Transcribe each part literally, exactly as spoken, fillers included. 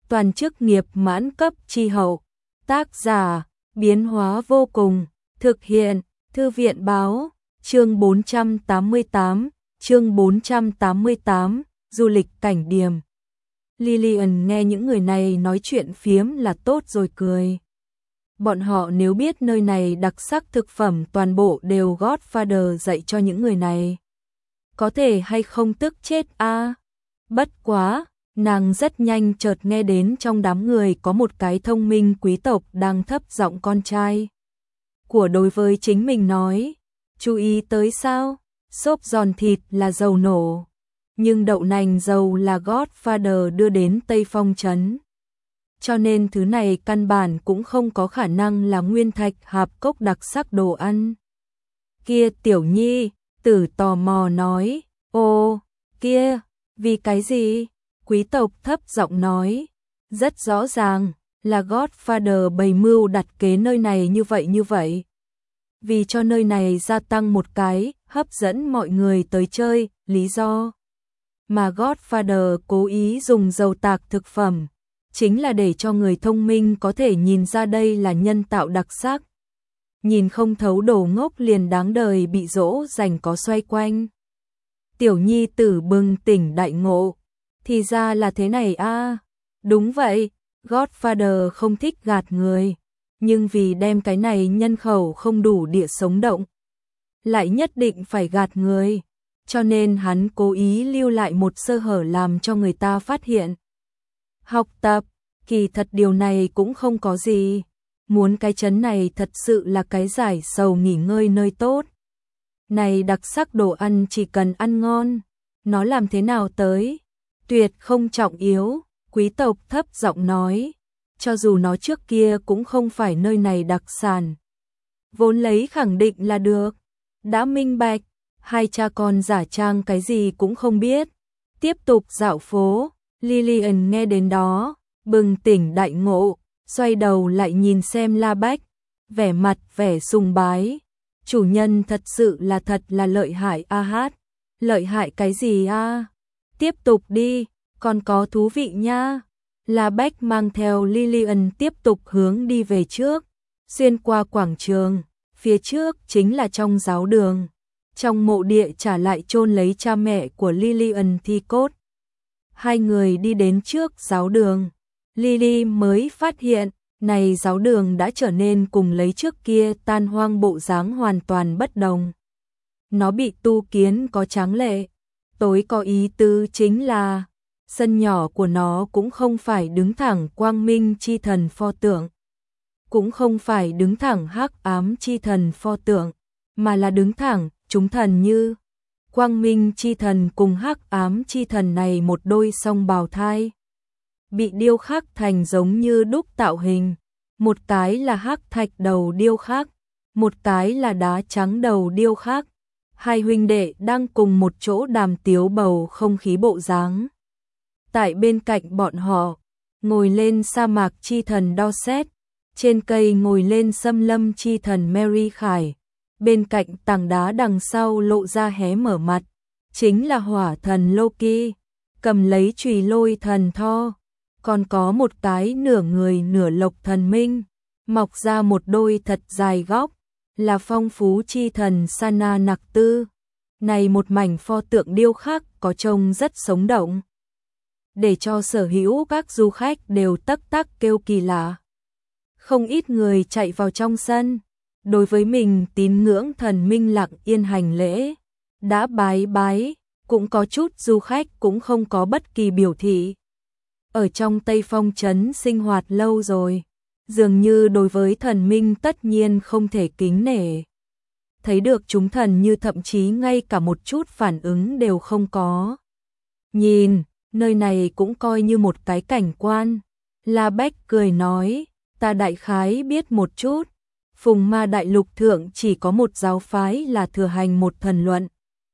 toàn chức nghiệp mãn cấp chi hậu. Tác giả, biến hóa vô cùng, thực hiện, Thư viện báo, chương bốn trăm tám mươi tám, chương bốn trăm tám mươi tám, du lịch cảnh điểm. Lillian nghe những người này nói chuyện phiếm là tốt rồi cười. Bọn họ nếu biết nơi này đặc sắc thực phẩm toàn bộ đều Godfather dạy cho những người này. Có thể hay không tức chết a à? Bất quá, nàng rất nhanh chợt nghe đến trong đám người có một cái thông minh quý tộc đang thấp giọng con trai của đối với chính mình nói, chú ý tới sao, xốp giòn thịt là dầu nổ, nhưng đậu nành dầu là Godfather đưa đến Tây Phong trấn. Cho nên thứ này căn bản cũng không có khả năng là nguyên thạch hạp cốc đặc sắc đồ ăn. Kia Tiểu Nhi, Tử tò mò nói, ô, kia, vì cái gì? Quý tộc thấp giọng nói, rất rõ ràng là Godfather bày mưu đặt kế nơi này như vậy như vậy. Vì cho nơi này gia tăng một cái, hấp dẫn mọi người tới chơi, lý do. Mà Godfather cố ý dùng dầu tạc thực phẩm, chính là để cho người thông minh có thể nhìn ra đây là nhân tạo đặc sắc. Nhìn không thấu đồ ngốc liền đáng đời bị dỗ dành có xoay quanh. Tiểu Nhi Tử bừng tỉnh đại ngộ. Thì ra là thế này a à. Đúng vậy, Godfather không thích gạt người. Nhưng vì đem cái này nhân khẩu không đủ địa sống động, lại nhất định phải gạt người. Cho nên hắn cố ý lưu lại một sơ hở làm cho người ta phát hiện. Học tập, kỳ thật điều này cũng không có gì. Muốn cái trấn này thật sự là cái giải sầu nghỉ ngơi nơi tốt. Này đặc sắc đồ ăn chỉ cần ăn ngon, nó làm thế nào tới, tuyệt không trọng yếu, quý tộc thấp giọng nói, cho dù nó trước kia cũng không phải nơi này đặc sản. Vốn lấy khẳng định là được, đã minh bạch, hai cha con giả trang cái gì cũng không biết. Tiếp tục dạo phố, Lillian nghe đến đó, bừng tỉnh đại ngộ, xoay đầu lại nhìn xem La Bách, vẻ mặt vẻ sùng bái. Chủ nhân thật sự là thật là lợi hại a hát. Lợi hại cái gì a? Tiếp tục đi, còn có thú vị nha. La Bách mang theo Lillian tiếp tục hướng đi về trước, xuyên qua quảng trường, phía trước chính là trong giáo đường. Trong mộ địa trả lại chôn lấy cha mẹ của Lillian thi cốt. Hai người đi đến trước giáo đường, Lily mới phát hiện, này giáo đường đã trở nên cùng lấy trước kia tan hoang bộ dáng hoàn toàn bất đồng. Nó bị tu kiến có tráng lệ, tối có ý tứ chính là, sân nhỏ của nó cũng không phải đứng thẳng quang minh chi thần pho tượng, cũng không phải đứng thẳng hắc ám chi thần pho tượng, mà là đứng thẳng chúng thần như quang minh chi thần cùng hắc ám chi thần này một đôi song bào thai. Bị điêu khắc thành giống như đúc tạo hình, một cái là hắc thạch đầu điêu khắc, một cái là đá trắng đầu điêu khắc. Hai huynh đệ đang cùng một chỗ đàm tiếu bầu không khí bộ dáng. Tại bên cạnh bọn họ, ngồi lên sa mạc chi thần Dorset, trên cây ngồi lên xâm lâm chi thần Mary Khải, bên cạnh tảng đá đằng sau lộ ra hé mở mặt, chính là hỏa thần Loki, cầm lấy chùy lôi thần Thor. Còn có một cái nửa người nửa lộc thần minh, mọc ra một đôi thật dài góc, là phong phú chi thần Sana Nặc Tư. Này một mảnh pho tượng điêu khắc có trông rất sống động, để cho sở hữu các du khách đều tắc tắc kêu kỳ lạ. Không ít người chạy vào trong sân, đối với mình tín ngưỡng thần minh lặng yên hành lễ, đã bái bái, cũng có chút du khách cũng không có bất kỳ biểu thị. Ở trong Tây Phong trấn sinh hoạt lâu rồi, dường như đối với thần minh tất nhiên không thể kính nể. Thấy được chúng thần như thậm chí ngay cả một chút phản ứng đều không có. Nhìn, nơi này cũng coi như một cái cảnh quan. La Bách cười nói, ta đại khái biết một chút. Phùng Ma Đại Lục thượng chỉ có một giáo phái là thừa hành một thần luận.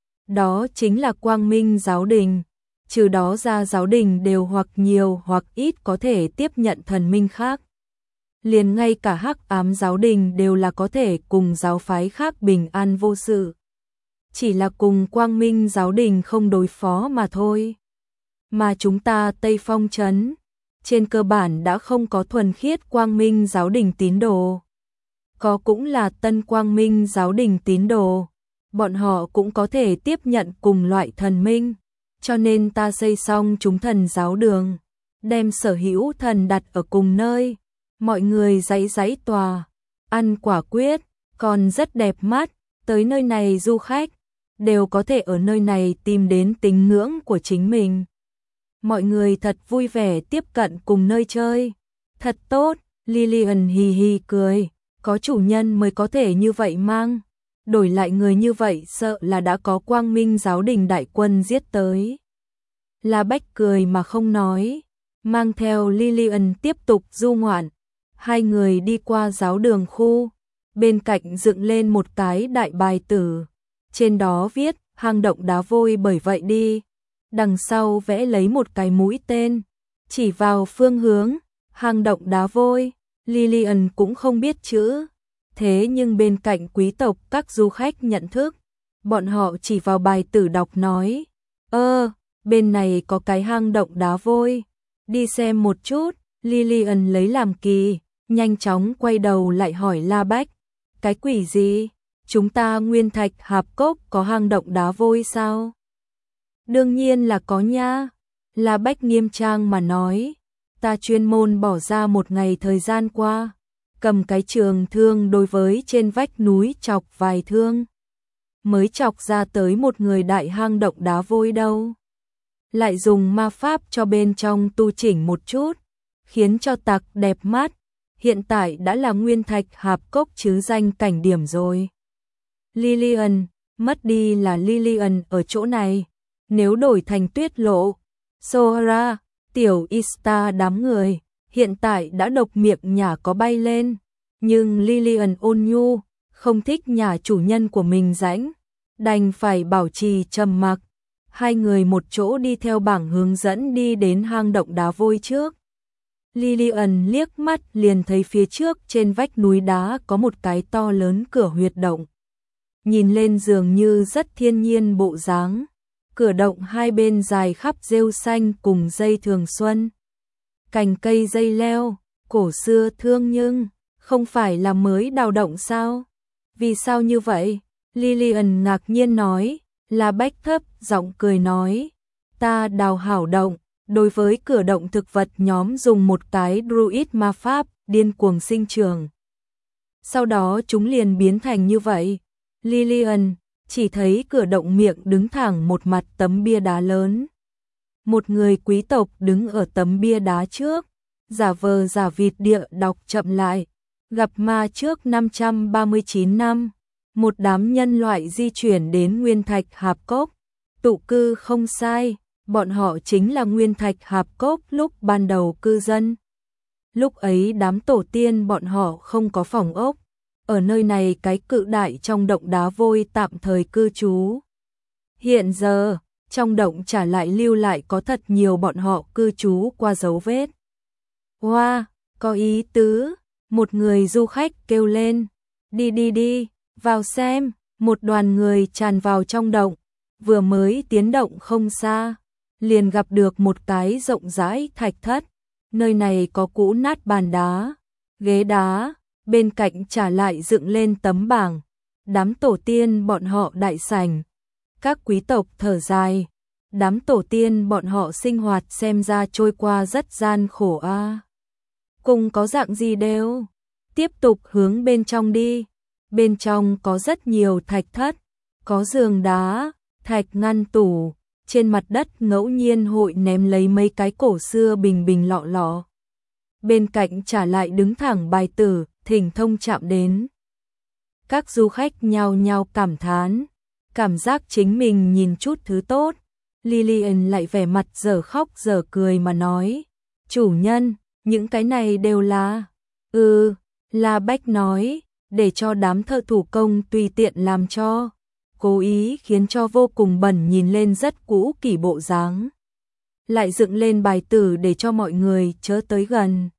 Đó chính là Quang Minh giáo đình. Trừ đó ra giáo đình đều hoặc nhiều hoặc ít có thể tiếp nhận thần minh khác. Liền ngay cả hắc ám giáo đình đều là có thể cùng giáo phái khác bình an vô sự. Chỉ là cùng Quang Minh giáo đình không đối phó mà thôi. Mà chúng ta Tây Phong trấn, trên cơ bản đã không có thuần khiết Quang Minh giáo đình tín đồ. Có cũng là tân Quang Minh giáo đình tín đồ. Bọn họ cũng có thể tiếp nhận cùng loại thần minh. Cho nên ta xây xong chúng thần giáo đường, đem sở hữu thần đặt ở cùng nơi. Mọi người giãy giãy tòa, ăn quả quyết, còn rất đẹp mắt. Tới nơi này du khách đều có thể ở nơi này tìm đến tín ngưỡng của chính mình. Mọi người thật vui vẻ tiếp cận cùng nơi chơi. Thật tốt, Lillian hì hì cười, có chủ nhân mới có thể như vậy mang. Đổi lại người như vậy sợ là đã có Quang Minh giáo đình đại quân giết tới. La Bách cười mà không nói, mang theo Lillian tiếp tục du ngoạn. Hai người đi qua giáo đường khu, bên cạnh dựng lên một cái đại bài tử. Trên đó viết, hang động đá vôi bởi vậy đi. Đằng sau vẽ lấy một cái mũi tên, chỉ vào phương hướng, hang động đá vôi. Lillian cũng không biết chữ, thế nhưng bên cạnh quý tộc các du khách nhận thức. Bọn họ chỉ vào bài tử đọc nói, ơ, bên này có cái hang động đá vôi, đi xem một chút. Lillian lấy làm kỳ, nhanh chóng quay đầu lại hỏi La Bách, cái quỷ gì? Chúng ta Nguyên Thạch Hạp Cốc có hang động đá vôi sao? Đương nhiên là có nha. La Bách nghiêm trang mà nói, ta chuyên môn bỏ ra một ngày thời gian qua, cầm cái trường thương đối với trên vách núi chọc vài thương, mới chọc ra tới một người đại hang động đá vôi đâu. Lại dùng ma pháp cho bên trong tu chỉnh một chút, khiến cho tặc đẹp mắt. Hiện tại đã là Nguyên Thạch Hạp Cốc chứ danh cảnh điểm rồi. Lillian, mất đi là Lillian ở chỗ này. Nếu đổi thành Tuyết Lộ, Sora, Tiểu Ista đám người, hiện tại đã độc miệng nhả có bay lên. Nhưng Lillian ôn nhu, không thích nhà chủ nhân của mình rãnh, đành phải bảo trì trầm mặc. Hai người một chỗ đi theo bảng hướng dẫn đi đến hang động đá vôi trước. Lillian liếc mắt liền thấy phía trước trên vách núi đá có một cái to lớn cửa huyệt động. Nhìn lên dường như rất thiên nhiên bộ dáng. Cửa động hai bên dài khắp rêu xanh cùng dây thường xuân. Cành cây dây leo, cổ xưa thương nhưng, không phải là mới đào động sao? Vì sao như vậy? Lillian ngạc nhiên nói, La Bách thấp giọng cười nói, ta đào hảo động. Đối với cửa động thực vật nhóm dùng một cái druid ma pháp điên cuồng sinh trưởng. Sau đó chúng liền biến thành như vậy. Lillian chỉ thấy cửa động miệng đứng thẳng một mặt tấm bia đá lớn. Một người quý tộc đứng ở tấm bia đá trước, giả vờ giả vịt địa đọc chậm lại. Gặp ma trước năm trăm ba mươi chín năm, một đám nhân loại di chuyển đến Nguyên Thạch Hạp Cốc, tụ cư không sai. Bọn họ chính là Nguyên Thạch Hạp Cốc lúc ban đầu cư dân. Lúc ấy đám tổ tiên bọn họ không có phòng ốc, ở nơi này cái cự đại trong động đá vôi tạm thời cư trú. Hiện giờ, trong động trả lại lưu lại có thật nhiều bọn họ cư trú qua dấu vết. Wow, có ý tứ, một người du khách kêu lên, đi đi đi, vào xem. Một đoàn người tràn vào trong động, vừa mới tiến động không xa, liền gặp được một cái rộng rãi thạch thất. Nơi này có cũ nát bàn đá, ghế đá, bên cạnh trả lại dựng lên tấm bảng. Đám tổ tiên bọn họ đại sảnh. Các quý tộc thở dài. Đám tổ tiên bọn họ sinh hoạt xem ra trôi qua rất gian khổ a. À. Cùng có dạng gì đều. Tiếp tục hướng bên trong đi. Bên trong có rất nhiều thạch thất, có giường đá, thạch ngăn tủ. Trên mặt đất ngẫu nhiên hội ném lấy mấy cái cổ xưa bình bình lọ lọ. Bên cạnh trả lại đứng thẳng bài tử, thỉnh thông chạm đến. Các du khách nhao nhao cảm thán, cảm giác chính mình nhìn chút thứ tốt. Lillian lại vẻ mặt dở khóc dở cười mà nói, chủ nhân, những cái này đều là... Ừ, La Bách nói, để cho đám thợ thủ công tùy tiện làm cho. Cố ý khiến cho vô cùng bẩn, nhìn lên rất cũ kỹ bộ dáng. Lại dựng lên bài tử để cho mọi người chớ tới gần.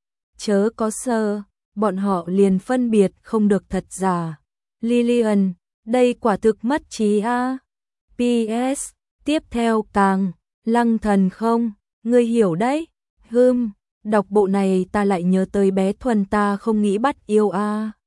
Chớ có sơ, bọn họ liền phân biệt không được thật giả. Lillian, đây quả thực mất trí a. pê ét, tiếp theo càng, lăng thần không, ngươi hiểu đấy. Hưm, đọc bộ này ta lại nhớ tới bé Thuần ta không nghĩ bắt yêu a.